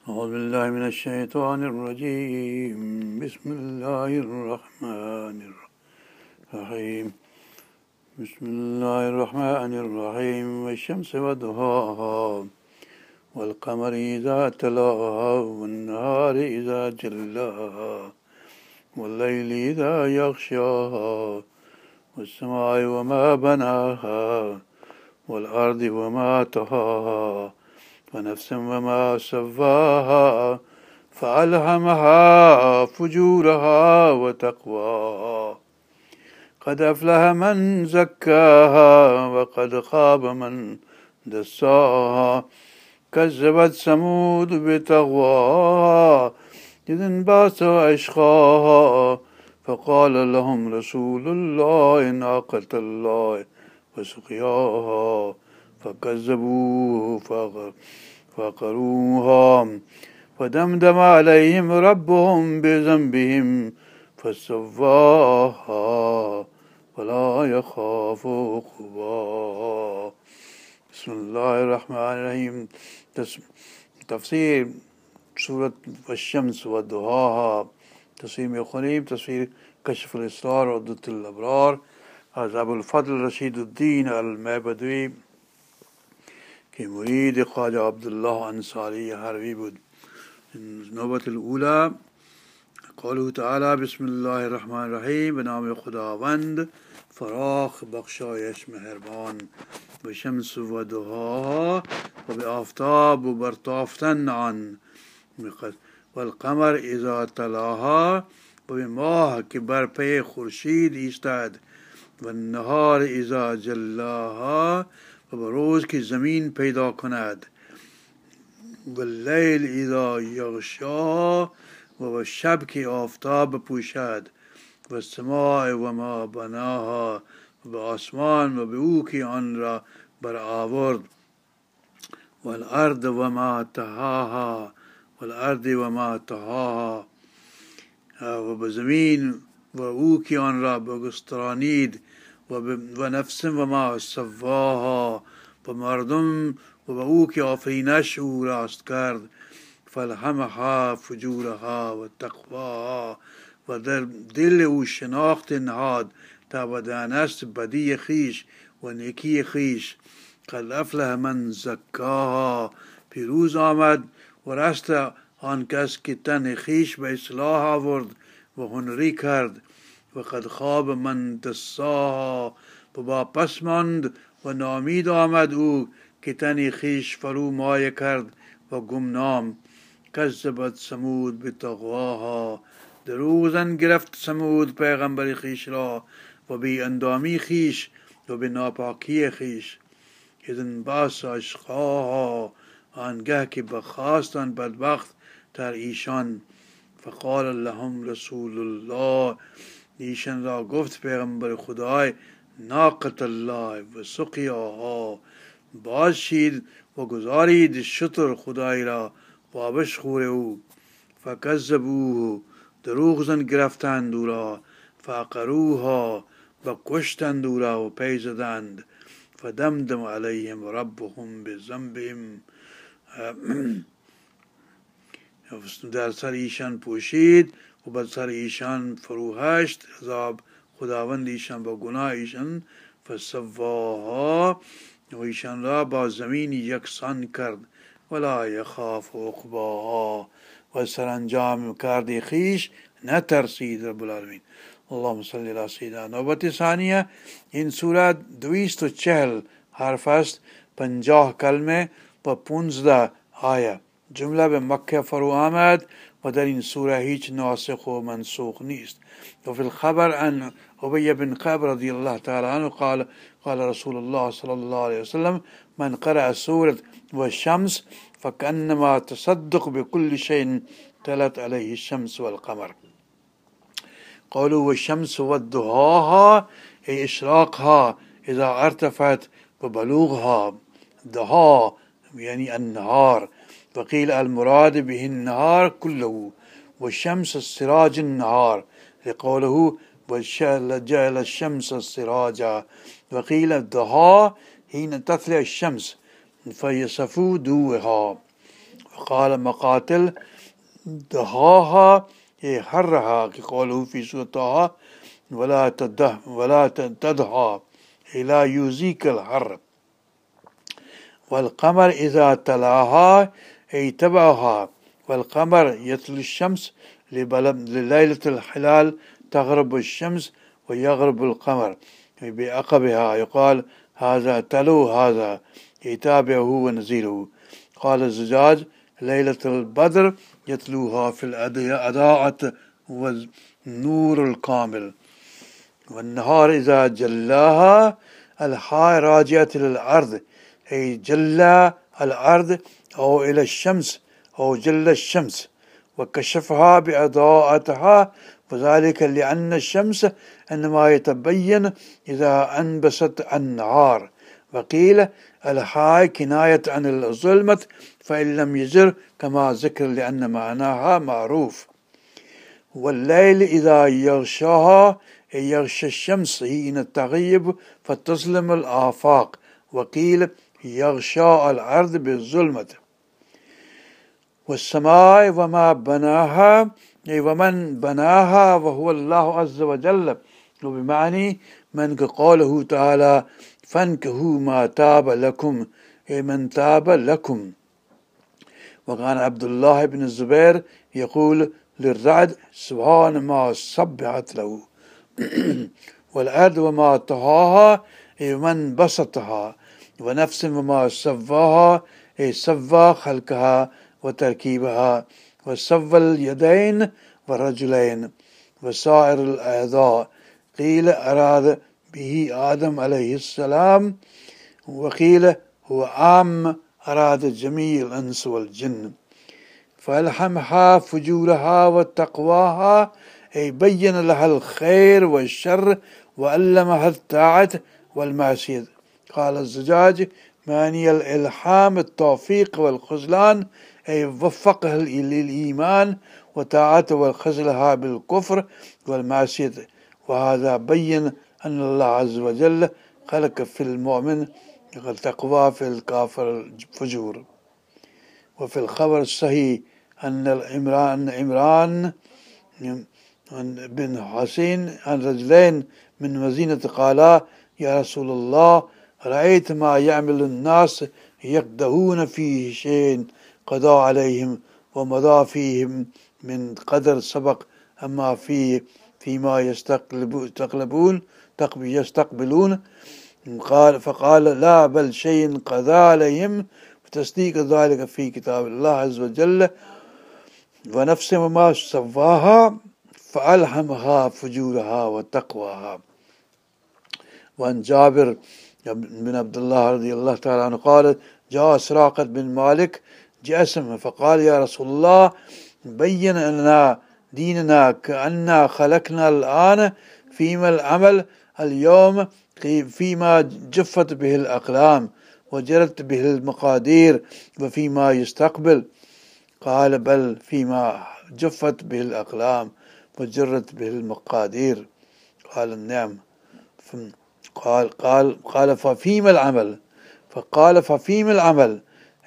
أعوذ بالله من الشيطان الرجيم. بسم الله الرحمن الرحيم. بسم الله الرحمن الرحيم. والشمس وضحاها والقمر إذا تلاها والنهار إذا جلاها والليل إذا يغشاها والسماء وما بناها والأرض وما طحاها ونفس وما سواها فألهمها فجورها وتقواها قد أفلح من زكاها وقد خاب من دساها كذبت ثمود بطغواها إذ انبعث أشقاها فقال لهم رسول الله ناقة الله وسقياها فكذبوه فعقروها فدمدم عليهم ربهم بذنبهم فسواها ولا يخاف عقباها. بسم الله الرحمن الرحيم. تفسير سورة والشمس وضحاها. تفسير में ख़ुनीब तफसीर कश्फ़ al-इसरार और दुत al-अबरार अबुल फ़ज़ल रशीद उद्दीन अल-मैबदवी के मुरीद ख्वाजा अब्दुल्लाह अंसारी हरवी बुद नौबत al-ऊला क़ौलुहु तआला बिस्मिल्लाहिर रहमानिर रहीम बनाम खुदावंद फराख बख्शायश मेहरबान वशम्स वदुहाहा वबआफ़ताब बरताफ़तन अन والقمر إذا تلاها وبماه के बरपे खुर्शीद ईस्ताद والنهار إذا جلاها وبروز की ज़मीन पैदा कनाद والليل إذا يغشاها وبشب की आफ़ताब पूशाद والسماء وما بناها وبآسمان وبأو की आन را बरआवर्द والأرض وما طحاها والأرض وما طحاها وبزمين وأو की आन را بگسترانید ونفس وما سواها ومردم وبأو की آفرینش او راست کرد فالهمها فجورها وتقواها و در دل او شناخت نهاد تا بدانست بدی خیش و نیکی خیش قد افلح من زکاها پیروز آمد و رست آن کس که تن خیش به اصلاح آورد و هنری کرد و قد خواب من دساها و با پس ماند و نامید آمد او که تن خیش فرو مایه کرد و گمنام کذبت ثمود بطغواها دروغ گرفت ثمود پیغمبر خیش را و بی اندامی خیش و به ناپاکی خیش اذ انبعث اشقاها آنگه که بخواستند بدبخت تر ایشان فقال لهم رسول الله ایشان را گفت پیغمبر خدای ناقة الله و سقیاها باز شید و گذارید شتر خدای را و آبش خور او فکذبوه دروغ گرفتند او را فعقروها و کشتند او را و پی زدند فدمدم علیهم ربهم بذنبهم در سر ایشان پوشید و بر سر ایشان فروهشت عذاب خداوند ایشان با گناه ایشان فسواها و ایشان را با زمین یکسان کرد ولا یخاف عقباها و سرانجام کرد خیش نترسید. رب العالمین. اللهم صل علی سیدنا. نوبت ثانیه. این سوره 240 حرف است، 50 کلمه و 15 آیه. جمله به مکه فرو آمد و در این سوره هیچ ناسخ و منسوخ نیست. و فی الخبر ان ابی بن کعب رضی الله تعالی عنه قال رسول الله صلی الله علیه وسلم من قرأ سورة والشمس فكأنما تصدق بكل شيء تلت عليه الشمس والقمر. قالوا والشمس وضحاها أي إشراقها إذا ارتفعت وبلوغها ضحى يعني النهار وقيل المراد به النهار كله والشمس السراج النهار لقوله وجعل الشمس السراجا وقيل الضحى حين تطلع الشمس فيصفو ضوءها فقال مقاتل دهاها حرها كقوله في سورة طه ولا تدها لا يوزيك الحر. والقمر إذا تلاها تبعها، والقمر يتلو الشمس لليلة الحلال تغرب الشمس ويغرب القمر بعقبها، يقال هذا تلو هذا يتابعه ونزيله. قال الزجاج ليلة البدر يتلوها في الأضاءة والنور الكامل. والنهار إذا جلاها الحاء راجعة للأرض جلى الأرض أو إلى الشمس أو جل الشمس وكشفها بأضاءتها، وذلك لأن الشمس إنما يتبين إذا أنبست النهار. وقيل الحاء كناية عن الظلمة فإن لم يجر كما ذكر لأن معناها معروف. والليل إذا يغشاها يغشى الشمس حين تغيب فتظلم الآفاق. وقيل يغشى الأرض بالظلمة. والسماء وما بناها ومن بناها وهو الله عز وجل، وبمعنى من قوله تعالى فانكحوا ما تاب لكم من تاب لكم. وكان عبد الله بن الزبير يقول للرعد سبحان ما سبحت له. والأرض وما طهاها ومن بسطها، ونفس وما سواها سوى خلقها وتركيبها، وسوى اليدين والرجلين وسائر الأعضاء. قيل أراد به آدم عليه السلام، وقيل هو عام أراد جميع الإنس والجن. فألهمها فجورها وتقواها بين لها الخير والشر وألمها الطاعة والمعصية. قال الزجاج معني الإلهام التوفيق والخذلان وفقها للإيمان وطاعته والخذلها بالكفر والمعصية. وهذا بين أن الله عز وجل خلق في المؤمن التقوى في الكافر الفجور. وفي الخبر الصحيح أن عمران بن حسين عن رجلين من مدينة قالا يا رسول الله رأيت ما يعمل الناس يقدهون فيه شيء قضى عليهم ومضى فيهم من قدر سبق، أما فيما يستقبلون فقال لا بل شيء قضى عليهم، وتصديق ذلك في كتاب الله عز وجل. ونفس وما سواها فألهمها فجورها وتقواها. وعن جابر بن عبد الله رضي الله تعالى عنه قال جاء سراقة بن مالك جأسم فقال يا رسول الله بين لنا ديننا كأننا خلقنا الآن فيما العمل اليوم فيما جفت به الأقلام وجرت به المقادير وفيما يستقبل. قال بل فيما جفت به الأقلام وجرت به المقادير. قال النعم. قال ففيما العمل؟ فقال ففيما العمل؟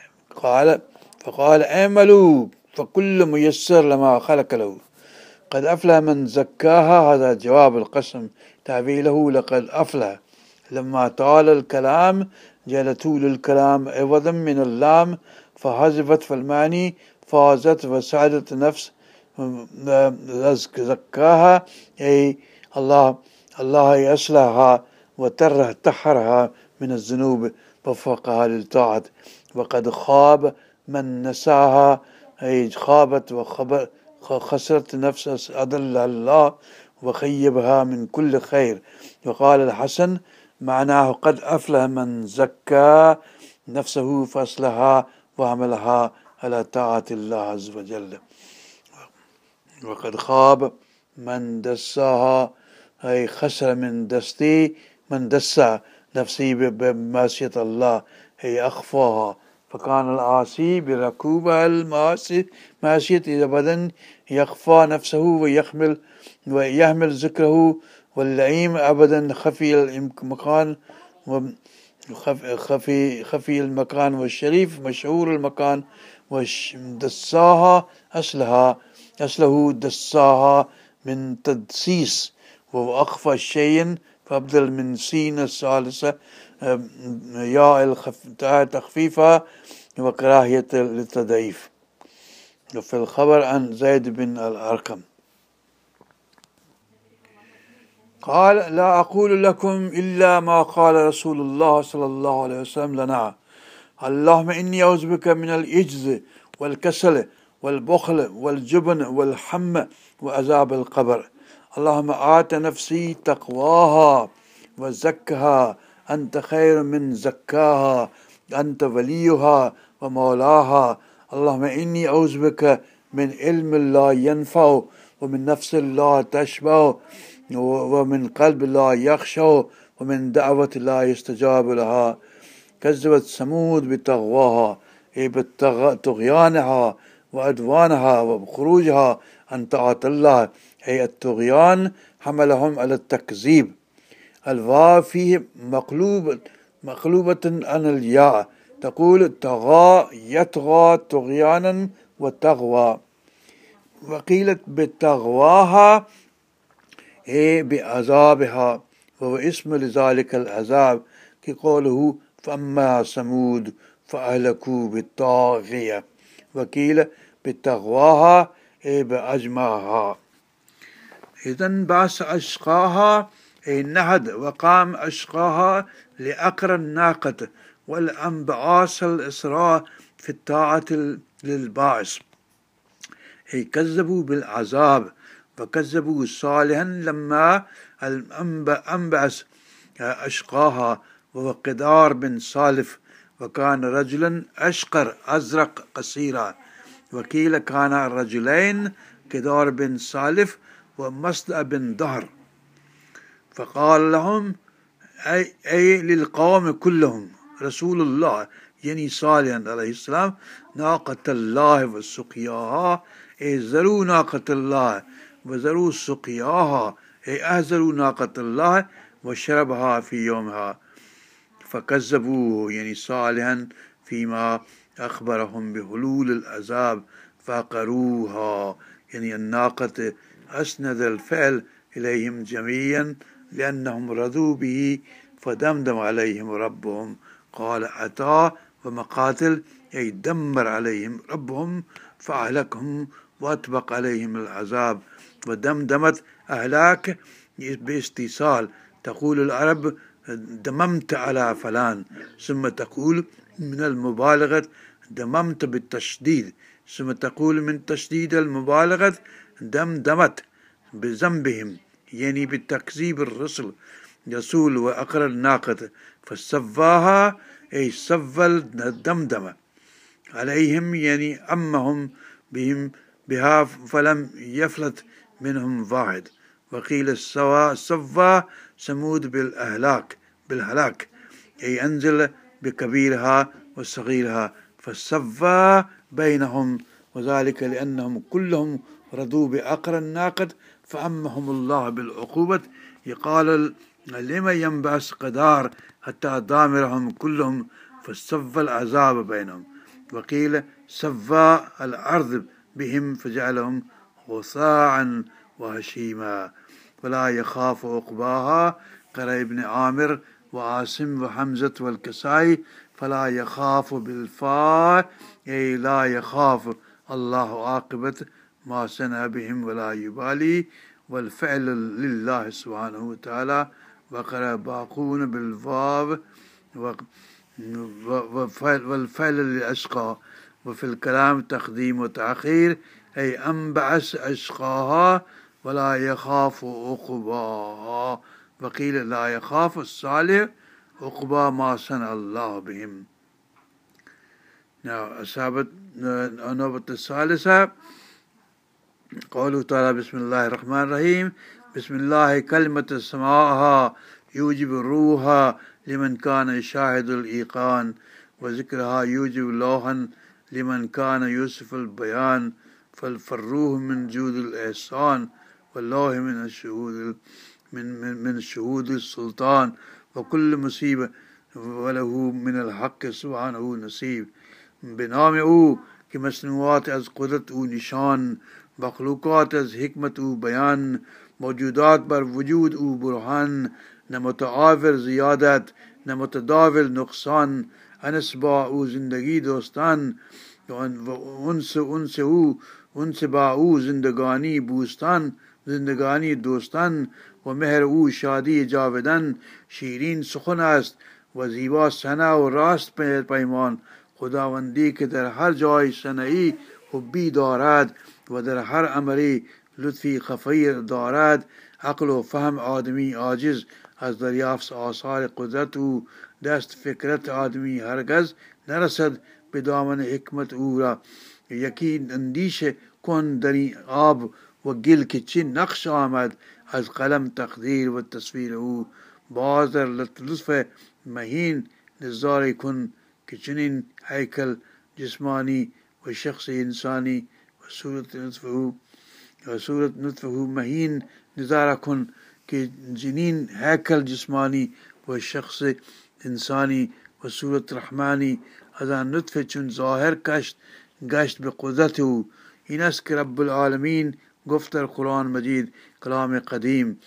فقال اعملوا فكل ميسر لما خلق له. قد أفلح من زكاها، هذا جواب القسم تعبيله لقد أفلح. لما طال الكلام جعل طول الكلام عوضا من اللام فحذفت، فالمعني فازت وسعدت نفس زكاها أي الله يصلحها وطهرها من الذنوب ووفقها للطاعة. وقد خاب من نساها أي خابت وخسرت نفس أضل الله وخيبها من كل خير. وقال الحسن معناه قد أفلح من زكى نفسه فأصلحها وعملها على طاعة الله عز وجل. وقد خاب من دساها أي خسر من دس نفسي بمعصية الله أي أخفاها. فكان العاصي بركوبها المعصية أبدا يخفى نفسه ويحمل ذكره، واللئيم أبدا خفي المكان خفي المكان، والشريف مشهور المكان ودساها أصله دساها من تدسيس، وهو أخفى شيء، فأبدل من سين الثالثة ياء تخفيفها وكراهية للتضعيف. وفي الخبر عن زيد بن الأرقم قال: لا أقول لكم إلا ما قال رسول الله صلى الله عليه وسلم لنا: اللهم إني أعوذ بك من العجز والكسل والبخل والجبن والحم وعذاب القبر. اللهم آت نفسي تقواها وزكها أنت خير من زكاها، أنت وليها ومولاها. اللهم إني أعوذ بك من علم لا ينفع، ومن نفس لا تشبع، ومن قلب لا يخشع، ومن دعوة لا يستجاب لها. كذبت ثمود بطغواها، أي بطغيانها وعدوانها وخروجها عن طاعة الله، أي الطغيان حملهم على التكذيب. الواو فيه مقلوبة عن الياء، تقول طغى يطغى طغيانا وتغوى. وقيلت بتغواها أي بعذابها، وهو اسم لذلك العذاب، كقوله: فأما ثمود فأهلكوا بالطاغية. وقيل بتغواها أي بأجمعها. إذن بعث أشقاها أي نهد وقام أشقاها لأقر الناقة، والأنبعاث الإسراء في الطاعة للبعث، أي كذبوا بالعذاب، وكذبوا صالحا لما أنبعث أشقاها، وهو قدار بن صالف، وكان رجلا أشقر أزرق قصيرا. وقيل كان الرجلين قدار بن صالف ومصدأ بن ظهر. فقال لهم أي للقوم كلهم رسول الله يعني صالح عليه السلام: ناقة الله وسقياها، أي ذروا ناقة الله وذروا سقياها، أي أهزروا ناقة الله وشربها في يومها. فكذبوه يعني صالحا فيما أخبرهم بحلول العذاب، فعقروها يعني الناقة أسند الفعل إليهم جميعا لأنهم رضوا به، فدمدم عليهم ربهم. قال عطاء ومقاتل أي دمر عليهم ربهم فأهلكهم وأطبق عليهم العذاب. ودمدمت أهلاك باستيصال، تقول العرب دممت على فلان، ثم تقول من المبالغة دممت بالتشديد، ثم تقول من تشديد المبالغة دمدمت بذنبهم يعني بالتكذيب الرسل رسول وأقر الناقة. فسواها أي سوى الدمدمة عليهم يعني أمهم بها فلم يفلت منهم واحد. وقيل سوى ثمود بالهلاك أي أنزل بكبيرها وصغيرها، فسوى بينهم، وذلك لأنهم كلهم رضوا بأقر الناقة فأمهم الله بالعقوبة. يقال لما ينبعث قدار حتى دامرهم كلهم، فسوى العذاب بينهم. وقيل سوى الأرض بهم فجعلهم غثاء وهشيما. ولا يخاف عقباها قرأ ابن عامر وعاصم وحمزة والكسائي. فلا يخاف بالفاء أي لا يخاف الله عاقبة ما صنع بهم ولا يبالي، والفعل لله سبحانه وتعالى. وقرأ باقون بالواو والفعل للأشقى. وفي الكلام تقديم وتأخير أي أنبعث أشقاها ولا يخاف عقباها. وقيل لا يخاف الصالح عقبى ما صنع الله بهم. أصابت النوبة الثالثة قوله تعالى: بسم الله الرحمن الرحيم. بسم الله كلمة سماعها يوجب الروح لمن كان يشاهد الإيقان، وذكرها يوجب لوحا لمن كان يوصف البيان. فالروح من جود الإحسان، واللوح من الشهود من شهود السلطان. وكل مصيبة وله من الحق سبحانه نصيب. بنامه کہ مصنوعات از قدرت و نشان، مخلوقات از حکمت و بیان، موجودات بر وجود و برهان، نه متعاور زیادت نه متداول نقصان، انس با او زندگی دوستان و انس با او زندگانی بوستان، زندگانی دوستان و مهر او شادی جاودان. شیرین سخن است و زیبا ثنا و راست پیمان، خداوندی که در هر جای صنعی حبی دارد و در هر امری لطفی خفی دارد. عقل و فهم آدمی عاجز از دریافت آثار قدرت او، دست فکرت آدمی هرگز نرسد به دامن حکمت او را. یکی اندیشه کن در این آب و گل که چه نقش آمد از قلم تقدیر و تصویر او. باز در لطف مهین نظاره کن که چنین هیکل جسمانی و شخص انسانی و صورت نطفه مهین نظاره کن که جنین هیکل جسمانی و شخص انسانی و صورت رحمانی از آن نطفه چون ظاهر گشت به قدرت او. این است که رب العالمین گفت در قرآن مجید کلام قدیم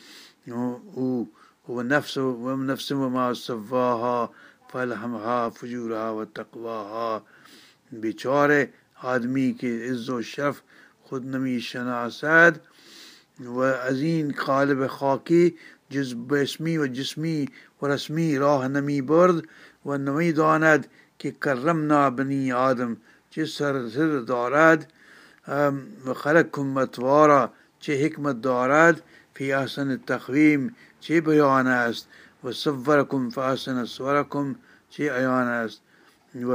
و نفس و ما سواها فالهمها فجورها و تقواها. بیچاره آدمی که عز و شرف خود نمی شناسد و از این قالب خاکی جز اسمی و جسمی و رسمی راه نمی برد و نمی داند که کرمنا بنی آدم چه سر دارد و خلقکم اطوارا چه حکمت دارد، فی احسن تقویم چه بیان است، و صورکم فاحسن صورکم چه عیان است. و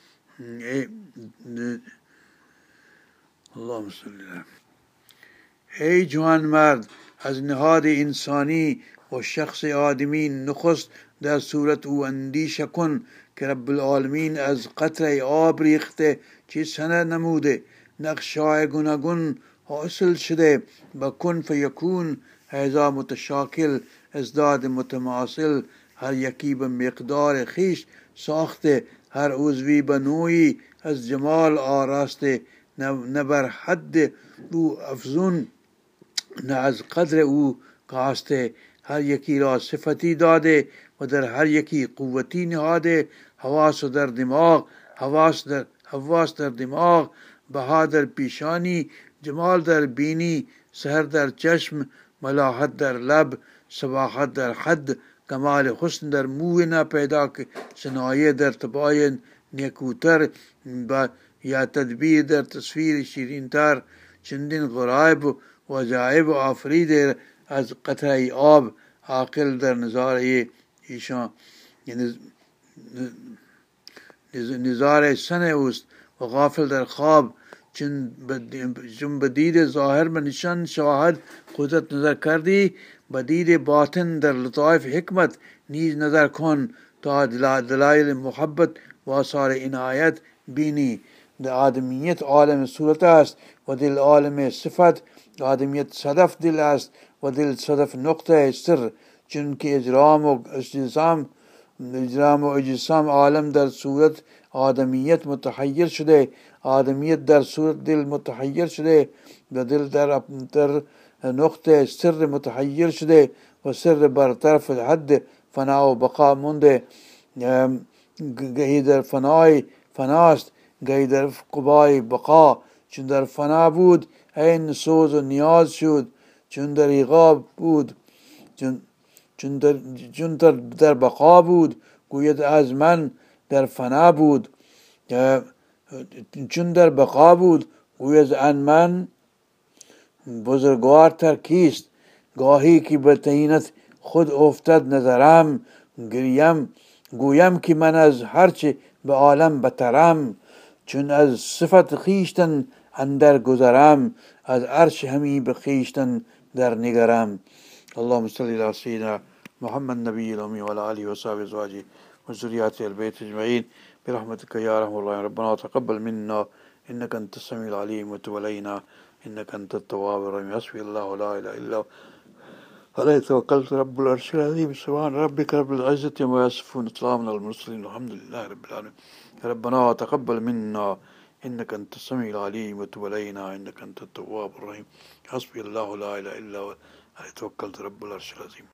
اللهم صل علی. ای جوان مرد، از نهاد انسانی و شخص آدمی نخست در صورت او اندیشه کن که رب العالمین از قطره آب ریخته چه صنع نموده، نقشای گوناگون حاصل شده با کن فیکون هیذا متشاکل ازداد متماثل. هر یکی به مقدار خیش ساخته، هر عضوی به نوعی از جمال آراسته، نه بر حد او افزون نه از قدر او کاسته. هر یکی را صفتی داده و در هر یکی قوتی نهاده. حواس در دماغ، بها در پیشانی، جمال در بینی، سحر در چشم، ملاحت در لب، صباحت در حد، کمال حسن در موی ناپیدا که صنایع در طباع نیکوتر یا تدبیر در تصویر شیرینتر. چندین غرایب و عجایب آفریده از قطره آب، عاقل در نظاره ایشان نظاره سن اوست و غافل در خواب. چون به دید ظاهر به نشان شواهد قدرت نظر کردی، به دید باطن در لطایف حکمت نیز نظر کن تا دلایل محبت و آثار عنایت بینی. در آدمیت عالم صورت است و دل عالم صفت. آدمیت صدف دل است و دل صدف نقطه سر. چون که اجرام و اجسام عالم در صورت آدمیت متحیر شده، آدمیت در صورت دل متحیر شده و دل در نقطه سر متحیر شده و سر بر طرف حد فنا و بقا مونده. گهی در فناست، گهی در قبای بقا. چون در فنا بود عین سوز و نیاز شد، چون در ایقاب بود چون در بقا بود گوید از من در فنا بود. چون در بقا بود گوید ان من بزرگوارتر کیست. گاهی که به طینت خود افتد نظرم، گویم که من از هرچه به عالم بترم. چون از صفت خویشتن اندر گذرم، از عرش همی به خویشتن در نگرم. اللهم صل علی سیدنا محمد نبی الامی و علی آله و صحبه ازواجه و ذریته البیت اجمعین برحمتك یا ارحم الراحمین. ربنا تقبل منا انك انت السميع العليم وتب علينا انك انت التواب الرحيم. حسبي الله لا اله الا هو عليه توكلت رب العرش العظيم. سبحان ربك رب العزة عما يصفون، سلام على المرسلين والحمد لله رب العالمين. ربنا تقبل منا إنك أنت السميع العليم وتب علينا إنك أنت التواب الرحيم. حسبي الله لا إله إلا هو عليه توكلت رب العرش العظيم.